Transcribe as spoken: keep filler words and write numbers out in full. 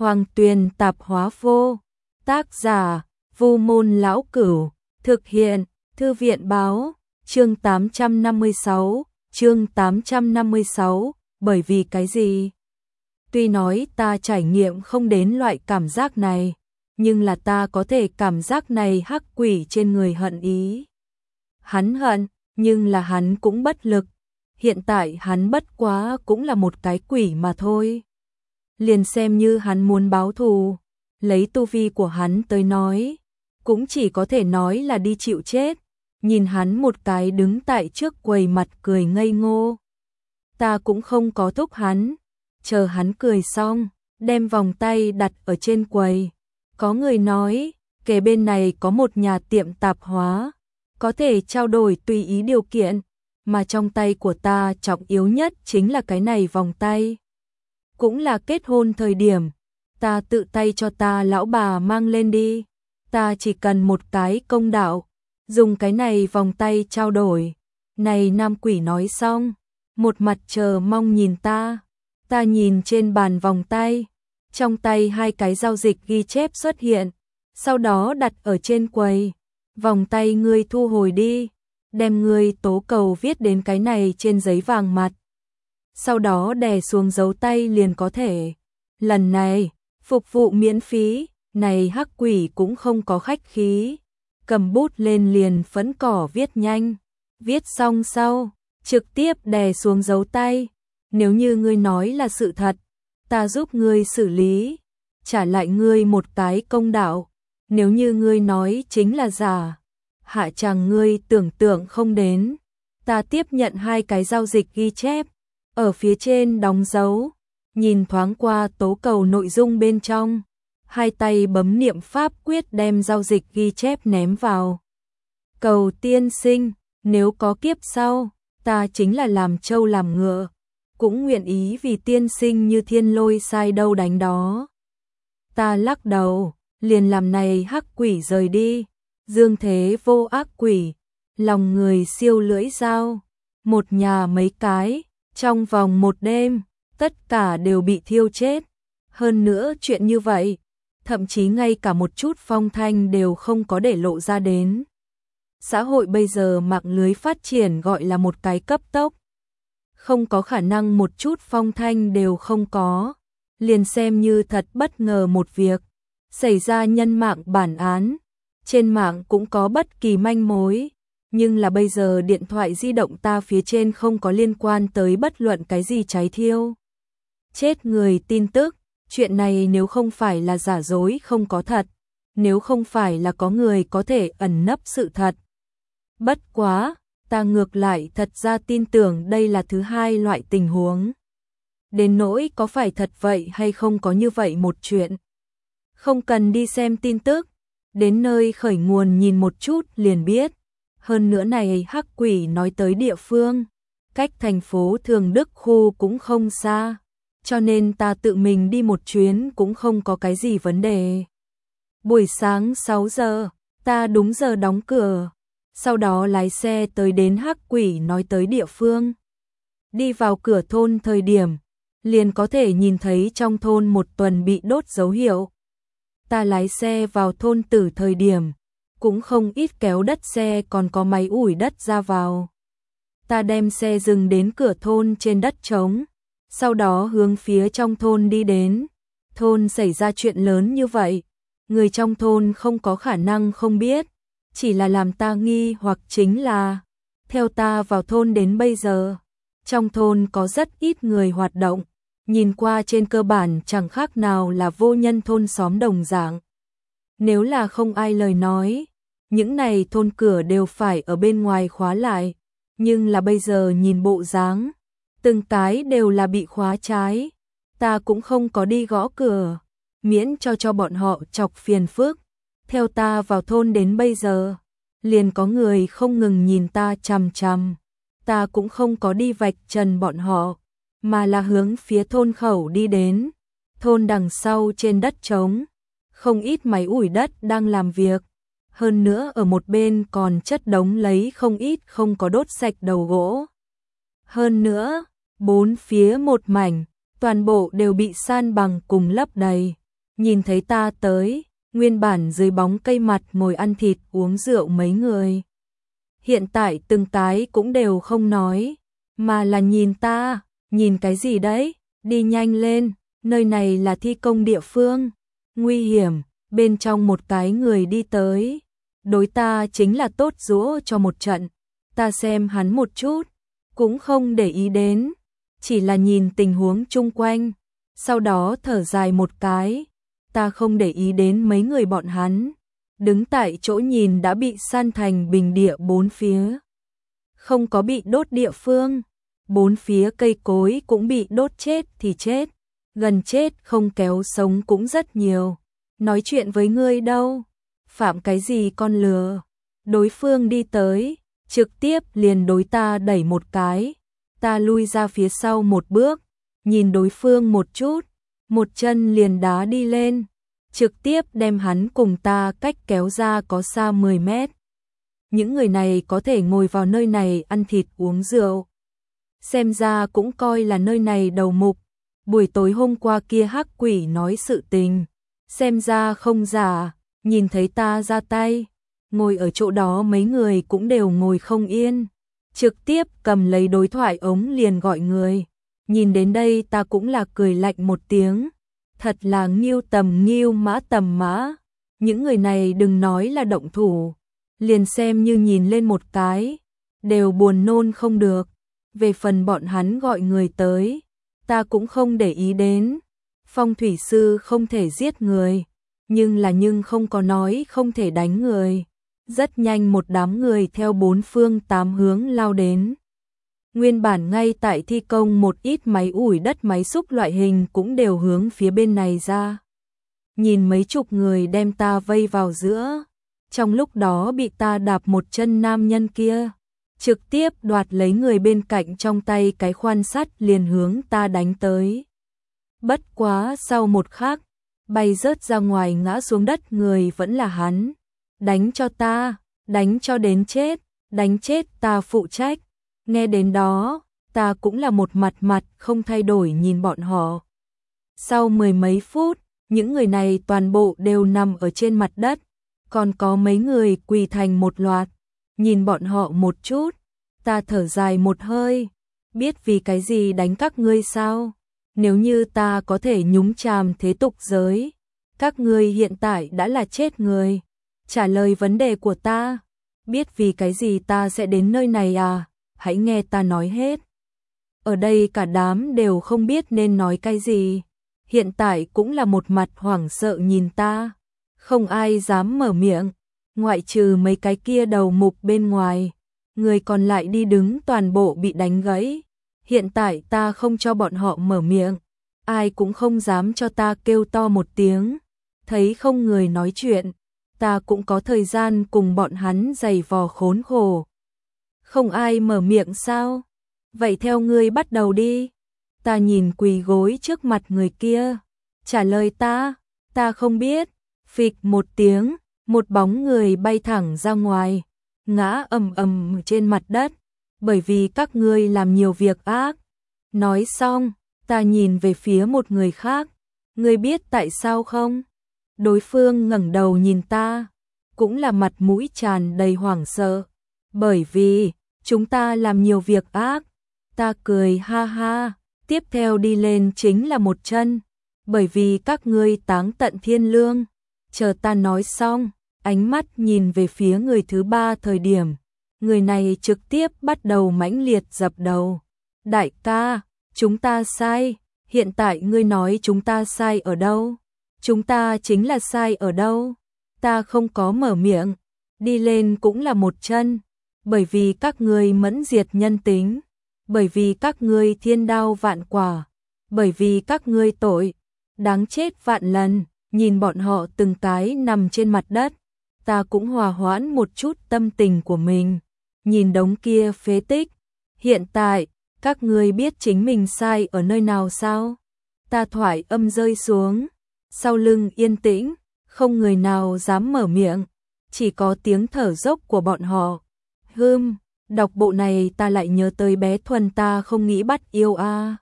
Hoàng Tuyền tạp hóa vô. Tác giả: Vu Môn Lão Cửu. Thực hiện: Thư viện báo. Chương tám trăm năm mươi sáu. Chương tám trăm năm mươi sáu. Bởi vì cái gì? Tuy nói ta trải nghiệm không đến loại cảm giác này, nhưng là ta có thể cảm giác này hắc quỷ trên người hận ý. Hắn hận, nhưng là hắn cũng bất lực. Hiện tại hắn bất quá cũng là một cái quỷ mà thôi. Liền xem như hắn muốn báo thù, lấy tu vi của hắn tới nói, cũng chỉ có thể nói là đi chịu chết. Nhìn hắn một cái đứng tại trước quầy mặt cười ngây ngô. Ta cũng không có thúc hắn, chờ hắn cười xong, đem vòng tay đặt ở trên quầy. Có người nói, kề bên này có một nhà tiệm tạp hóa, có thể trao đổi tùy ý điều kiện, mà trong tay của ta trọng yếu nhất chính là cái này vòng tay. Cũng là kết hôn thời điểm, ta tự tay cho ta lão bà mang lên đi, ta chỉ cần một cái công đạo, dùng cái này vòng tay trao đổi. Này nam quỷ nói xong, một mặt chờ mong nhìn ta. Ta nhìn trên bàn vòng tay, trong tay hai cái giao dịch ghi chép xuất hiện, sau đó đặt ở trên quầy. Vòng tay ngươi thu hồi đi, đem ngươi tố cầu viết đến cái này trên giấy vàng mặt, sau đó đè xuống dấu tay liền có thể. Lần này, phục vụ miễn phí. Này hắc quỷ cũng không có khách khí, cầm bút lên liền phấn cỏ viết nhanh. Viết xong sau, trực tiếp đè xuống dấu tay. Nếu như ngươi nói là sự thật, ta giúp ngươi xử lý, trả lại ngươi một cái công đạo. Nếu như ngươi nói chính là giả, hạ chàng ngươi tưởng tượng không đến. Ta tiếp nhận hai cái giao dịch ghi chép, ở phía trên đóng dấu, nhìn thoáng qua tố cầu nội dung bên trong, hai tay bấm niệm pháp quyết đem giao dịch ghi chép ném vào. Cầu tiên sinh, nếu có kiếp sau, ta chính là làm trâu làm ngựa, cũng nguyện ý vì tiên sinh như thiên lôi sai đâu đánh đó. Ta lắc đầu, liền làm này hắc quỷ rời đi. Dương thế vô ác quỷ, lòng người siêu lưỡi dao. Một nhà mấy cái, trong vòng một đêm, tất cả đều bị thiêu chết. Hơn nữa chuyện như vậy, thậm chí ngay cả một chút phong thanh đều không có để lộ ra đến. Xã hội bây giờ mạng lưới phát triển gọi là một cái cấp tốc. Không có khả năng một chút phong thanh đều không có. Liền xem như thật bất ngờ một việc xảy ra nhân mạng bản án, trên mạng cũng có bất kỳ manh mối. Nhưng là bây giờ điện thoại di động ta phía trên không có liên quan tới bất luận cái gì cháy thiêu chết người tin tức. Chuyện này nếu không phải là giả dối không có thật, nếu không phải là có người có thể ẩn nấp sự thật. Bất quá, ta ngược lại thật ra tin tưởng đây là thứ hai loại tình huống. Đến nỗi có phải thật vậy hay không có như vậy một chuyện. Không cần đi xem tin tức, đến nơi khởi nguồn nhìn một chút liền biết. Hơn nữa này hắc quỷ nói tới địa phương, cách thành phố Thường Đức khu cũng không xa, cho nên ta tự mình đi một chuyến cũng không có cái gì vấn đề. Buổi sáng sáu giờ, ta đúng giờ đóng cửa, sau đó lái xe tới đến hắc quỷ nói tới địa phương. Đi vào cửa thôn thời điểm, liền có thể nhìn thấy trong thôn một tuần bị đốt dấu hiệu. Ta lái xe vào thôn Tử thời điểm, cũng không ít kéo đất xe còn có máy ủi đất ra vào. Ta đem xe dừng đến cửa thôn trên đất trống, sau đó hướng phía trong thôn đi đến. Thôn xảy ra chuyện lớn như vậy, người trong thôn không có khả năng không biết. Chỉ là làm ta nghi hoặc chính là, theo ta vào thôn đến bây giờ, trong thôn có rất ít người hoạt động, nhìn qua trên cơ bản chẳng khác nào là vô nhân thôn xóm đồng dạng. Nếu là không ai lời nói, những này thôn cửa đều phải ở bên ngoài khóa lại, nhưng là bây giờ nhìn bộ dáng, từng cái đều là bị khóa trái. Ta cũng không có đi gõ cửa, miễn cho cho bọn họ chọc phiền phức. Theo ta vào thôn đến bây giờ, liền có người không ngừng nhìn ta chằm chằm. Ta cũng không có đi vạch trần bọn họ, mà là hướng phía thôn khẩu đi đến. Thôn đằng sau trên đất trống, không ít máy ủi đất đang làm việc. Hơn nữa ở một bên còn chất đống lấy không ít không có đốt sạch đầu gỗ. Hơn nữa, bốn phía một mảnh, toàn bộ đều bị san bằng cùng lấp đầy. nhìn thấy ta tới, nguyên bản dưới bóng cây mặt ngồi ăn thịt uống rượu mấy người. Hiện tại từng cái cũng đều không nói, mà là nhìn ta, nhìn cái gì đấy, đi nhanh lên, nơi này là thi công địa phương, nguy hiểm, bên trong một cái người đi tới, đối ta chính là tốt giũa cho một trận, ta xem hắn một chút, cũng không để ý đến, chỉ là nhìn tình huống chung quanh, sau đó thở dài một cái, ta không để ý đến mấy người bọn hắn, đứng tại chỗ nhìn đã bị san thành bình địa bốn phía. Không có bị đốt địa phương, bốn phía cây cối cũng bị đốt chết thì chết, gần chết không kéo sống cũng rất nhiều. Nói chuyện với ngươi đâu, phạm cái gì con lừa. Đối phương đi tới, trực tiếp liền đối ta đẩy một cái, ta lui ra phía sau một bước, nhìn đối phương một chút, một chân liền đá đi lên, trực tiếp đem hắn cùng ta cách kéo ra có xa mười mét. Những người này có thể ngồi vào nơi này ăn thịt uống rượu, xem ra cũng coi là nơi này đầu mục. Buổi tối hôm qua kia hắc quỷ nói sự tình, xem ra không giả, nhìn thấy ta ra tay, ngồi ở chỗ đó mấy người cũng đều ngồi không yên, trực tiếp cầm lấy đối thoại ống liền gọi người. Nhìn đến đây ta cũng là cười lạnh một tiếng, thật là nghiêu tầm nghiêu mã tầm mã, những người này đừng nói là động thủ, liền xem như nhìn lên một cái, đều buồn nôn không được. Về phần bọn hắn gọi người tới, ta cũng không để ý đến, phong thủy sư không thể giết người, nhưng là nhưng không có nói không thể đánh người. Rất nhanh một đám người theo bốn phương tám hướng lao đến. Nguyên bản ngay tại thi công một ít máy ủi đất máy xúc loại hình cũng đều hướng phía bên này ra. Nhìn mấy chục người đem ta vây vào giữa, trong lúc đó bị ta đạp một chân nam nhân kia, trực tiếp đoạt lấy người bên cạnh trong tay cái khoan sắt liền hướng ta đánh tới. Bất quá sau một khắc, bay rớt ra ngoài ngã xuống đất người vẫn là hắn. Đánh cho ta, đánh cho đến chết, đánh chết ta phụ trách. Nghe đến đó, ta cũng là một mặt mặt không thay đổi nhìn bọn họ. Sau mười mấy phút, những người này toàn bộ đều nằm ở trên mặt đất, còn có mấy người quỳ thành một loạt. Nhìn bọn họ một chút, ta thở dài một hơi, biết vì cái gì đánh các ngươi sao? Nếu như ta có thể nhúng chàm thế tục giới, các ngươi hiện tại đã là chết người. Trả lời vấn đề của ta, biết vì cái gì ta sẽ đến nơi này à? Hãy nghe ta nói hết. Ở đây cả đám đều không biết nên nói cái gì, hiện tại cũng là một mặt hoảng sợ nhìn ta, không ai dám mở miệng, ngoại trừ mấy cái kia đầu mục bên ngoài, người còn lại đi đứng toàn bộ bị đánh gãy. Hiện tại ta không cho bọn họ mở miệng, ai cũng không dám cho ta kêu to một tiếng, thấy không người nói chuyện, ta cũng có thời gian cùng bọn hắn giày vò khốn khổ. Không ai mở miệng sao? Vậy theo ngươi bắt đầu đi. Ta nhìn quỳ gối trước mặt người kia, trả lời ta, ta không biết. Phịch một tiếng, một bóng người bay thẳng ra ngoài, ngã ầm ầm trên mặt đất, bởi vì các ngươi làm nhiều việc ác. Nói xong, ta nhìn về phía một người khác, ngươi biết tại sao không? Đối phương ngẩng đầu nhìn ta, cũng là mặt mũi tràn đầy hoảng sợ, bởi vì chúng ta làm nhiều việc ác. Ta cười ha ha, tiếp theo đi lên chính là một chân, bởi vì các ngươi táng tận thiên lương. Chờ ta nói xong, ánh mắt nhìn về phía người thứ ba thời điểm, người này trực tiếp bắt đầu mãnh liệt dập đầu. Đại ca, chúng ta sai, hiện tại ngươi nói chúng ta sai ở đâu? Chúng ta chính là sai ở đâu? Ta không có mở miệng, đi lên cũng là một chân, bởi vì các ngươi mẫn diệt nhân tính, bởi vì các ngươi thiên đao vạn quả, bởi vì các ngươi tội, đáng chết vạn lần. Nhìn bọn họ từng cái nằm trên mặt đất, ta cũng hòa hoãn một chút tâm tình của mình, nhìn đống kia phế tích. Hiện tại, các ngươi biết chính mình sai ở nơi nào sao? Ta thoại âm rơi xuống, sau lưng yên tĩnh, không người nào dám mở miệng, chỉ có tiếng thở dốc của bọn họ. Hừm, đọc bộ này ta lại nhớ tới bé Thuần ta không nghĩ bắt yêu a. À.